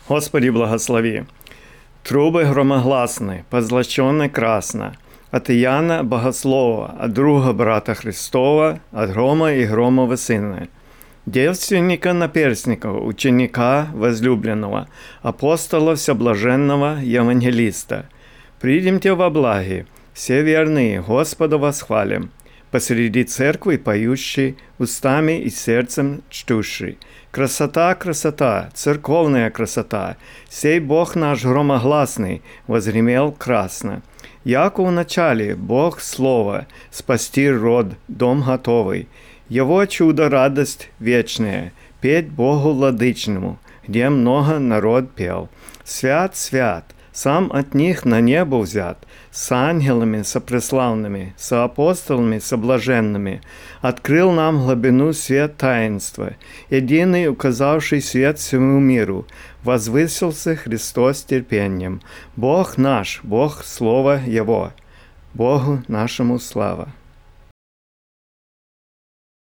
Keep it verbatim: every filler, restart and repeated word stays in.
Господи, благослови. Трубы громогласны, позлощенны красно. От Иоанна Богослова, от друга брата Христова, от грома и громова сына. Девственника наперстника, ученика возлюбленного, апостола всеблаженного Евангелиста. Придемте во благе, все верные, Господа восхвалим, посреди церкви поющий, устами и сердцем чтущий. Красота, красота, церковная красота, сей Бог наш громогласный возгремел красно. Яко в начале Бог Слово, спасти род, дом готовый, Его чудо радость вечная, петь Богу владычному, где много народ пел. Свят, свят, сам от них на небо взят, с ангелами сопреславными, со апостолами соблаженными, открыл нам глубину свет таинства, единый указавший свет всему миру, возвысился Христос терпением. Бог наш, Бог Слово Его, Богу нашему слава.